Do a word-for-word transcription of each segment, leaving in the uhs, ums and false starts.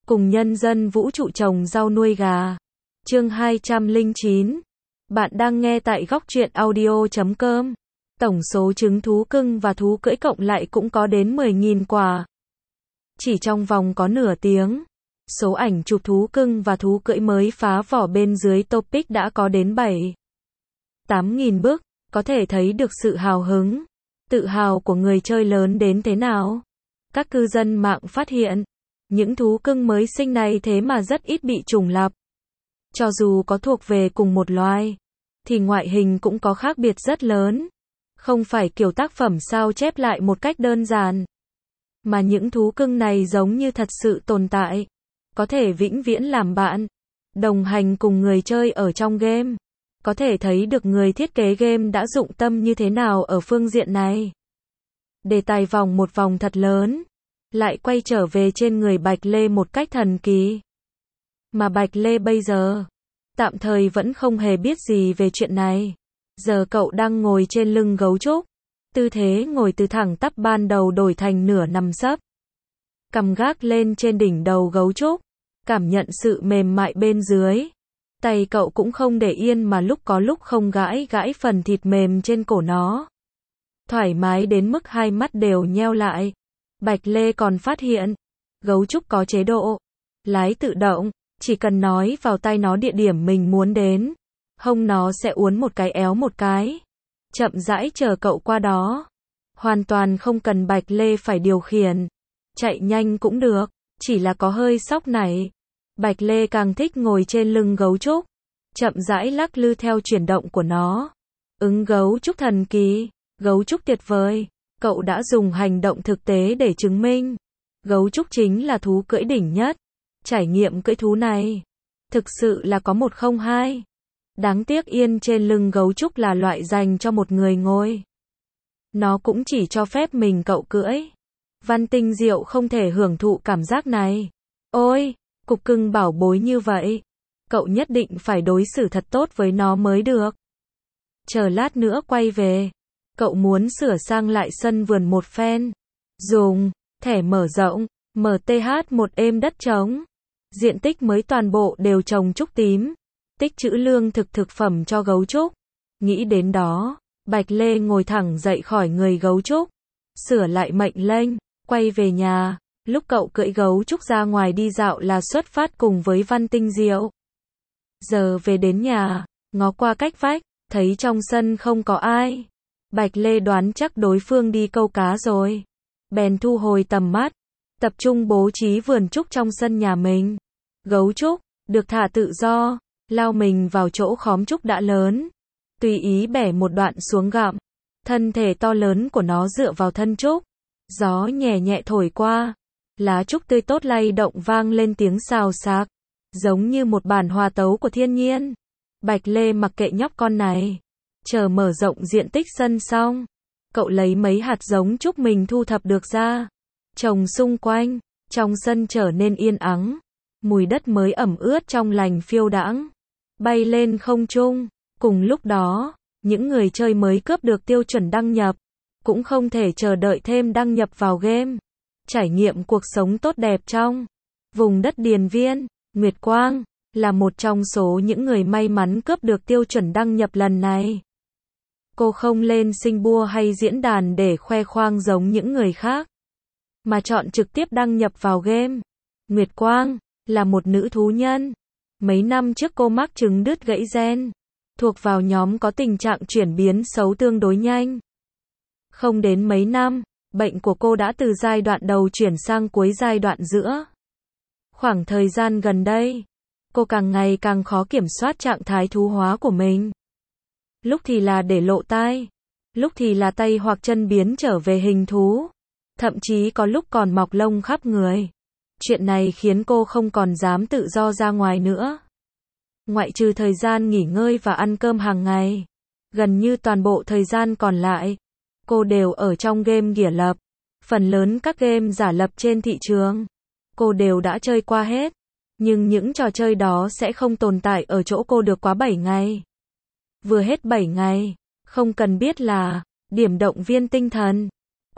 cùng nhân dân vũ trụ trồng rau nuôi gà. Chương hai trăm lẻ chín. Bạn đang nghe tại góc truyện audio chấm com. Tổng số trứng thú cưng và thú cưỡi cộng lại cũng có đến mười nghìn quả. Chỉ trong vòng có nửa tiếng, số ảnh chụp thú cưng và thú cưỡi mới phá vỏ bên dưới topic đã có đến bảy tám nghìn bức, có thể thấy được sự hào hứng, tự hào của người chơi lớn đến thế nào. Các cư dân mạng phát hiện, những thú cưng mới sinh này thế mà rất ít bị trùng lặp. Cho dù có thuộc về cùng một loài, thì ngoại hình cũng có khác biệt rất lớn. Không phải kiểu tác phẩm sao chép lại một cách đơn giản. Mà những thú cưng này giống như thật sự tồn tại. Có thể vĩnh viễn làm bạn, đồng hành cùng người chơi ở trong game. Có thể thấy được người thiết kế game đã dụng tâm như thế nào ở phương diện này. Đề tài vòng một vòng thật lớn, lại quay trở về trên người Bạch Lê một cách thần kỳ. Mà Bạch Lê bây giờ, tạm thời vẫn không hề biết gì về chuyện này. Giờ cậu đang ngồi trên lưng gấu trúc. Tư thế ngồi từ thẳng tắp ban đầu đổi thành nửa nằm sấp. Cằm gác lên trên đỉnh đầu gấu trúc. Cảm nhận sự mềm mại bên dưới. Tay cậu cũng không để yên mà lúc có lúc không gãi gãi phần thịt mềm trên cổ nó. Thoải mái đến mức hai mắt đều nheo lại. Bạch Lê còn phát hiện, gấu trúc có chế độ lái tự động, chỉ cần nói vào tai nó địa điểm mình muốn đến, hông nó sẽ uốn một cái éo một cái, chậm rãi chờ cậu qua đó. Hoàn toàn không cần Bạch Lê phải điều khiển, chạy nhanh cũng được, chỉ là có hơi sóc nảy. Bạch Lê càng thích ngồi trên lưng gấu trúc, chậm rãi lắc lư theo chuyển động của nó. Ứng gấu trúc thần kỳ, gấu trúc tuyệt vời. Cậu đã dùng hành động thực tế để chứng minh, gấu trúc chính là thú cưỡi đỉnh nhất. Trải nghiệm cưỡi thú này, thực sự là có một không hai. Đáng tiếc yên trên lưng gấu trúc là loại dành cho một người ngồi. Nó cũng chỉ cho phép mình cậu cưỡi. Văn Tinh Diệu không thể hưởng thụ cảm giác này. Ôi, cục cưng bảo bối như vậy, cậu nhất định phải đối xử thật tốt với nó mới được. Chờ lát nữa quay về, cậu muốn sửa sang lại sân vườn một phen. Dùng thẻ mở rộng, em tê hát một êm đất trống. Diện tích mới toàn bộ đều trồng trúc tím. Tích trữ lương thực thực phẩm cho gấu trúc. Nghĩ đến đó, Bạch Lê ngồi thẳng dậy khỏi người gấu trúc. Sửa lại mệnh lệnh, quay về nhà. Lúc cậu cưỡi gấu trúc ra ngoài đi dạo là xuất phát cùng với Văn Tinh Diệu. Giờ về đến nhà, ngó qua cách vách, thấy trong sân không có ai. Bạch Lê đoán chắc đối phương đi câu cá rồi. Bèn thu hồi tầm mắt, tập trung bố trí vườn trúc trong sân nhà mình. Gấu trúc, được thả tự do, lao mình vào chỗ khóm trúc đã lớn. Tùy ý bẻ một đoạn xuống gặm. Thân thể to lớn của nó dựa vào thân trúc. Gió nhẹ nhẹ thổi qua. Lá trúc tươi tốt lay động vang lên tiếng xào xạc. Giống như một bản hòa tấu của thiên nhiên. Bạch Lê mặc kệ nhóc con này. Chờ mở rộng diện tích sân xong, cậu lấy mấy hạt giống trúc mình thu thập được ra, trồng xung quanh, trong sân trở nên yên ắng. Mùi đất mới ẩm ướt trong lành phiêu đãng, bay lên không trung. Cùng lúc đó, những người chơi mới cướp được tiêu chuẩn đăng nhập, cũng không thể chờ đợi thêm đăng nhập vào game. Trải nghiệm cuộc sống tốt đẹp trong vùng đất Điền Viên. Nguyệt Quang là một trong số những người may mắn cướp được tiêu chuẩn đăng nhập lần này. Cô không lên sinh bua hay diễn đàn để khoe khoang giống những người khác, mà chọn trực tiếp đăng nhập vào game. Nguyệt Quang là một nữ thú nhân. Mấy năm trước cô mắc chứng đứt gãy gen, thuộc vào nhóm có tình trạng chuyển biến xấu tương đối nhanh. Không đến mấy năm, bệnh của cô đã từ giai đoạn đầu chuyển sang cuối giai đoạn giữa. Khoảng thời gian gần đây, cô càng ngày càng khó kiểm soát trạng thái thú hóa của mình. Lúc thì là để lộ tai, lúc thì là tay hoặc chân biến trở về hình thú, thậm chí có lúc còn mọc lông khắp người. Chuyện này khiến cô không còn dám tự do ra ngoài nữa. Ngoại trừ thời gian nghỉ ngơi và ăn cơm hàng ngày, gần như toàn bộ thời gian còn lại, cô đều ở trong game ghỉa lập. Phần lớn các game giả lập trên thị trường, cô đều đã chơi qua hết. Nhưng những trò chơi đó sẽ không tồn tại ở chỗ cô được quá bảy ngày. Vừa hết bảy ngày, không cần biết là điểm động viên tinh thần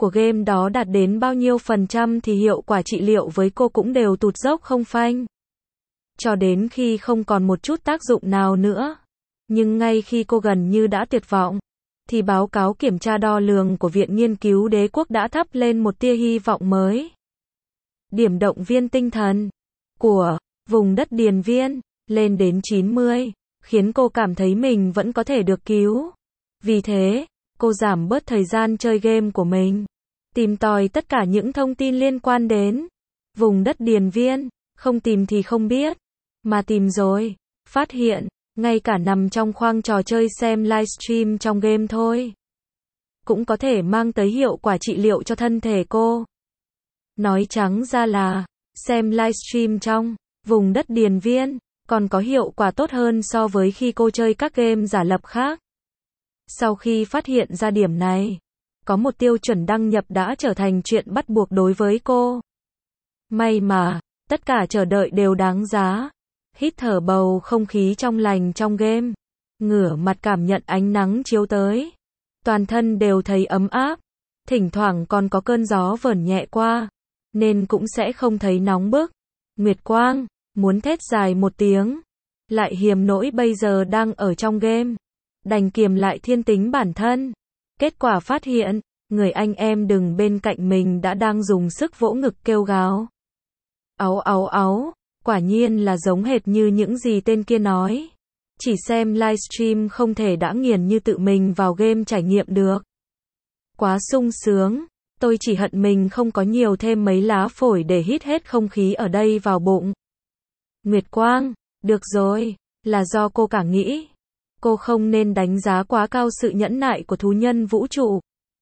của game đó đạt đến bao nhiêu phần trăm thì hiệu quả trị liệu với cô cũng đều tụt dốc không phanh. Cho đến khi không còn một chút tác dụng nào nữa. Nhưng ngay khi cô gần như đã tuyệt vọng, thì báo cáo kiểm tra đo lường của Viện Nghiên cứu Đế quốc đã thắp lên một tia hy vọng mới. Điểm động viên tinh thần của vùng đất Điền Viên lên đến chín mươi, khiến cô cảm thấy mình vẫn có thể được cứu. Vì thế, cô giảm bớt thời gian chơi game của mình, tìm tòi tất cả những thông tin liên quan đến vùng đất Điền Viên, không tìm thì không biết, mà tìm rồi, phát hiện, ngay cả nằm trong khoang trò chơi xem livestream trong game thôi, cũng có thể mang tới hiệu quả trị liệu cho thân thể cô. Nói trắng ra là, xem livestream trong vùng đất Điền Viên còn có hiệu quả tốt hơn so với khi cô chơi các game giả lập khác. Sau khi phát hiện ra điểm này, có một tiêu chuẩn đăng nhập đã trở thành chuyện bắt buộc đối với cô. May mà, tất cả chờ đợi đều đáng giá. Hít thở bầu không khí trong lành trong game, ngửa mặt cảm nhận ánh nắng chiếu tới. Toàn thân đều thấy ấm áp, thỉnh thoảng còn có cơn gió vờn nhẹ qua, nên cũng sẽ không thấy nóng bức. Nguyệt Quang, muốn thét dài một tiếng, lại hiềm nỗi bây giờ đang ở trong game. Đành kiềm lại thiên tính bản thân. Kết quả phát hiện, người anh em đừng bên cạnh mình đã đang dùng sức vỗ ngực kêu gào. Áu áu áu, quả nhiên là giống hệt như những gì tên kia nói. Chỉ xem livestream không thể đã nghiền như tự mình vào game trải nghiệm được. Quá sung sướng, tôi chỉ hận mình không có nhiều thêm mấy lá phổi để hít hết không khí ở đây vào bụng. Nguyệt Quang, được rồi, là do cô cả nghĩ. Cô không nên đánh giá quá cao sự nhẫn nại của thú nhân vũ trụ.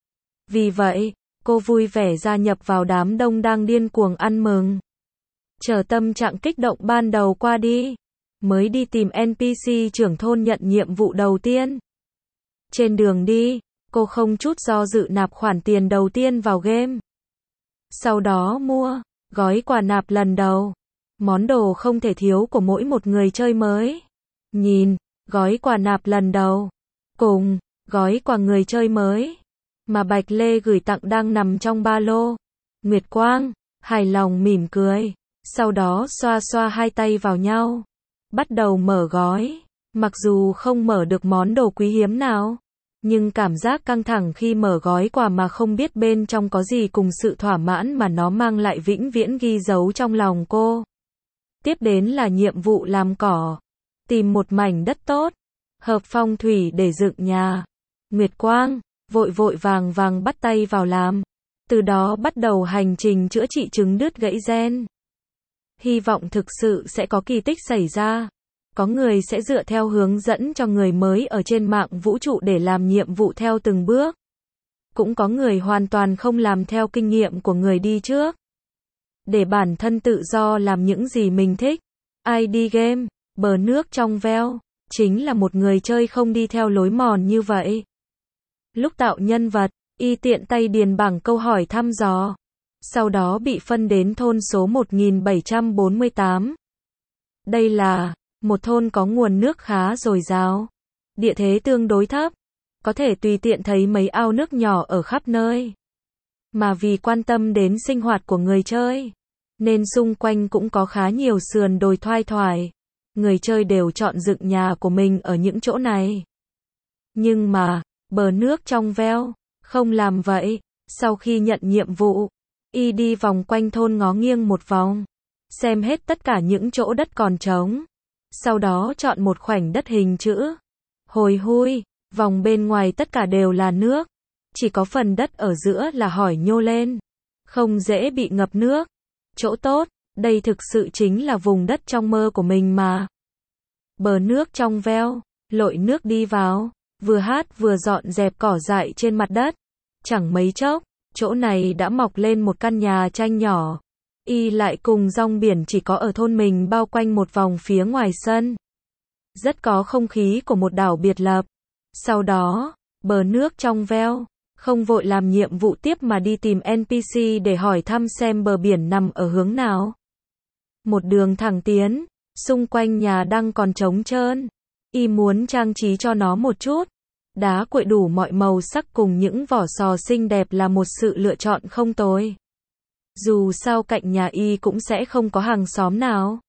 Vì vậy, cô vui vẻ gia nhập vào đám đông đang điên cuồng ăn mừng. Chờ tâm trạng kích động ban đầu qua đi, mới đi tìm en pê xê trưởng thôn nhận nhiệm vụ đầu tiên. Trên đường đi, cô không chút do dự nạp khoản tiền đầu tiên vào game. Sau đó mua gói quà nạp lần đầu, món đồ không thể thiếu của mỗi một người chơi mới. Nhìn gói quà nạp lần đầu cùng gói quà người chơi mới mà Bạch Lê gửi tặng đang nằm trong ba lô. Nguyệt Quang hài lòng mỉm cười, sau đó xoa xoa hai tay vào nhau, bắt đầu mở gói. Mặc dù không mở được món đồ quý hiếm nào, nhưng cảm giác căng thẳng khi mở gói quà mà không biết bên trong có gì cùng sự thỏa mãn mà nó mang lại vĩnh viễn ghi dấu trong lòng cô. Tiếp đến là nhiệm vụ làm cỏ, tìm một mảnh đất tốt, hợp phong thủy để dựng nhà. Nguyệt Quang vội vội vàng vàng bắt tay vào làm, từ đó bắt đầu hành trình chữa trị trứng đứt gãy gen. Hy vọng thực sự sẽ có kỳ tích xảy ra. Có người sẽ dựa theo hướng dẫn cho người mới ở trên mạng vũ trụ để làm nhiệm vụ theo từng bước. Cũng có người hoàn toàn không làm theo kinh nghiệm của người đi trước, để bản thân tự do làm những gì mình thích. i đê Game, bờ nước trong veo, chính là một người chơi không đi theo lối mòn như vậy. Lúc tạo nhân vật, y tiện tay điền bảng câu hỏi thăm dò. Sau đó bị phân đến thôn số một nghìn bảy trăm bốn mươi tám. Đây là một thôn có nguồn nước khá dồi dào, địa thế tương đối thấp, có thể tùy tiện thấy mấy ao nước nhỏ ở khắp nơi. Mà vì quan tâm đến sinh hoạt của người chơi, nên xung quanh cũng có khá nhiều sườn đồi thoai thoải. Người chơi đều chọn dựng nhà của mình ở những chỗ này. Nhưng mà, bờ nước trong veo, không làm vậy. Sau khi nhận nhiệm vụ, y đi vòng quanh thôn ngó nghiêng một vòng, xem hết tất cả những chỗ đất còn trống. Sau đó chọn một khoảnh đất hình chữ. Hồi hui, vòng bên ngoài tất cả đều là nước. Chỉ có phần đất ở giữa là hỏi nhô lên, không dễ bị ngập nước. Chỗ tốt, đây thực sự chính là vùng đất trong mơ của mình mà. Bờ nước trong veo, lội nước đi vào, vừa hát vừa dọn dẹp cỏ dại trên mặt đất. Chẳng mấy chốc, chỗ này đã mọc lên một căn nhà tranh nhỏ. Y lại cùng rong biển chỉ có ở thôn mình bao quanh một vòng phía ngoài sân. Rất có không khí của một đảo biệt lập. Sau đó, bờ nước trong veo, không vội làm nhiệm vụ tiếp mà đi tìm en pê xê để hỏi thăm xem bờ biển nằm ở hướng nào. Một đường thẳng tiến, xung quanh nhà đang còn trống trơn. Y muốn trang trí cho nó một chút. Đá cuội đủ mọi màu sắc cùng những vỏ sò xinh đẹp là một sự lựa chọn không tồi. Dù sao cạnh nhà y cũng sẽ không có hàng xóm nào.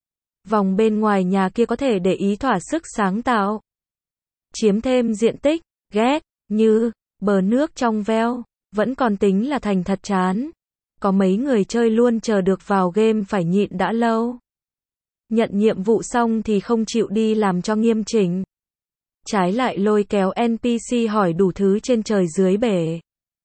Vòng bên ngoài nhà kia có thể để ý thỏa sức sáng tạo. Chiếm thêm diện tích, ghét, như, bờ nước trong veo, vẫn còn tính là thành thật chán. Có mấy người chơi luôn chờ được vào game phải nhịn đã lâu. Nhận nhiệm vụ xong thì không chịu đi làm cho nghiêm chỉnh. Trái lại lôi kéo en pê xê hỏi đủ thứ trên trời dưới bể.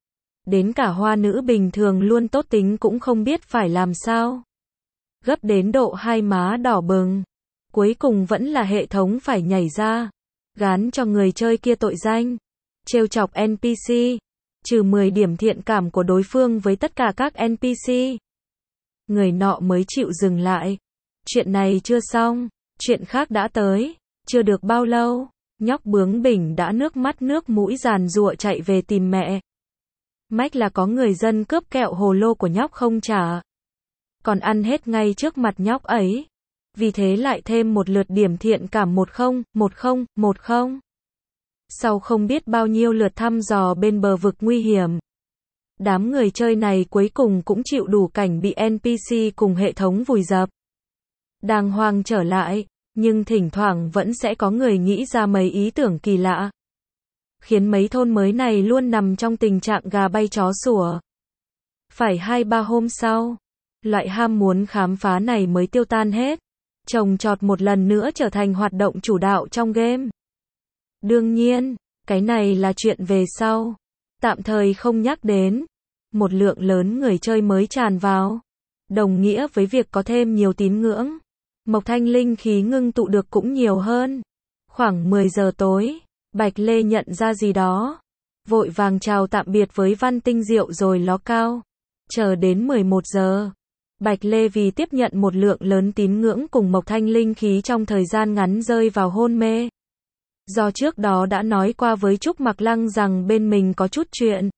Đến cả hoa nữ bình thường luôn tốt tính cũng không biết phải làm sao. Gấp đến độ hai má đỏ bừng. Cuối cùng vẫn là hệ thống phải nhảy ra. Gán cho người chơi kia tội danh. Trêu chọc en pê xê. Trừ mười điểm thiện cảm của đối phương với tất cả các en pê xê. Người nọ mới chịu dừng lại. Chuyện này chưa xong. Chuyện khác đã tới. Chưa được bao lâu. Nhóc bướng bỉnh đã nước mắt nước mũi giàn giụa chạy về tìm mẹ. Mách là có người dân cướp kẹo hồ lô của nhóc không trả. Còn ăn hết ngay trước mặt nhóc ấy. Vì thế lại thêm một lượt điểm thiện cảm một không, một không, một không. Sau không biết bao nhiêu lượt thăm dò bên bờ vực nguy hiểm. Đám người chơi này cuối cùng cũng chịu đủ cảnh bị en pê xê cùng hệ thống vùi dập. Đàng hoàng trở lại, nhưng thỉnh thoảng vẫn sẽ có người nghĩ ra mấy ý tưởng kỳ lạ. Khiến mấy thôn mới này luôn nằm trong tình trạng gà bay chó sủa. Phải hai ba hôm sau, loại ham muốn khám phá này mới tiêu tan hết. Trồng trọt một lần nữa trở thành hoạt động chủ đạo trong game. Đương nhiên, cái này là chuyện về sau. Tạm thời không nhắc đến. Một lượng lớn người chơi mới tràn vào. Đồng nghĩa với việc có thêm nhiều tín ngưỡng. Mộc thanh linh khí ngưng tụ được cũng nhiều hơn. Khoảng mười giờ tối, Bạch Lê nhận ra gì đó. Vội vàng chào tạm biệt với Văn Tinh Diệu rồi ló cao. Chờ đến mười một giờ. Bạch Lê vì tiếp nhận một lượng lớn tín ngưỡng cùng Mộc thanh linh khí trong thời gian ngắn rơi vào hôn mê. Do trước đó đã nói qua với Trúc Mặc Lăng rằng bên mình có chút chuyện.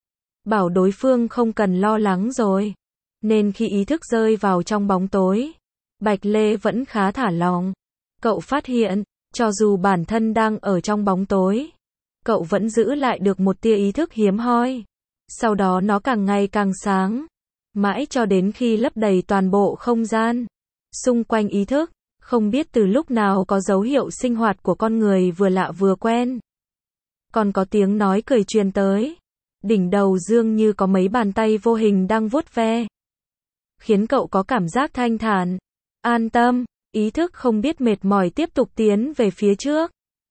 Bảo đối phương không cần lo lắng rồi. Nên khi ý thức rơi vào trong bóng tối, Bạch Lê vẫn khá thả lòng. Cậu phát hiện, cho dù bản thân đang ở trong bóng tối, cậu vẫn giữ lại được một tia ý thức hiếm hoi. Sau đó nó càng ngày càng sáng. Mãi cho đến khi lấp đầy toàn bộ không gian. Xung quanh ý thức, không biết từ lúc nào có dấu hiệu sinh hoạt của con người vừa lạ vừa quen. Còn có tiếng nói cười truyền tới. Đỉnh đầu dường như có mấy bàn tay vô hình đang vuốt ve. Khiến cậu có cảm giác thanh thản, an tâm, ý thức không biết mệt mỏi tiếp tục tiến về phía trước.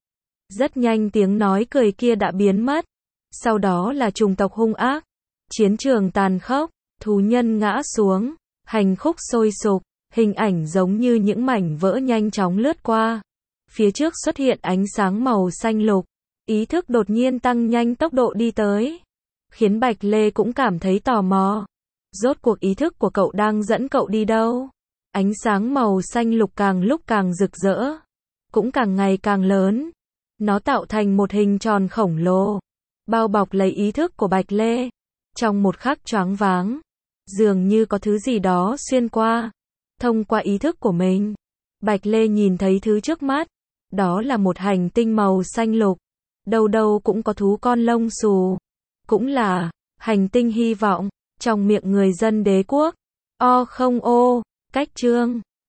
Rất nhanh tiếng nói cười kia đã biến mất. Sau đó là chủng tộc hung ác. Chiến trường tàn khốc, thú nhân ngã xuống, hành khúc sôi sục, hình ảnh giống như những mảnh vỡ nhanh chóng lướt qua. Phía trước xuất hiện ánh sáng màu xanh lục. Ý thức đột nhiên tăng nhanh tốc độ đi tới. Khiến Bạch Lê cũng cảm thấy tò mò. Rốt cuộc ý thức của cậu đang dẫn cậu đi đâu? Ánh sáng màu xanh lục càng lúc càng rực rỡ. Cũng càng ngày càng lớn. Nó tạo thành một hình tròn khổng lồ. Bao bọc lấy ý thức của Bạch Lê. Trong một khắc choáng váng. Dường như có thứ gì đó xuyên qua. Thông qua ý thức của mình. Bạch Lê nhìn thấy thứ trước mắt. Đó là một hành tinh màu xanh lục. Đâu đâu cũng có thú con lông xù. Cũng là hành tinh hy vọng. Trong miệng người dân đế quốc. O không ô. Cách chương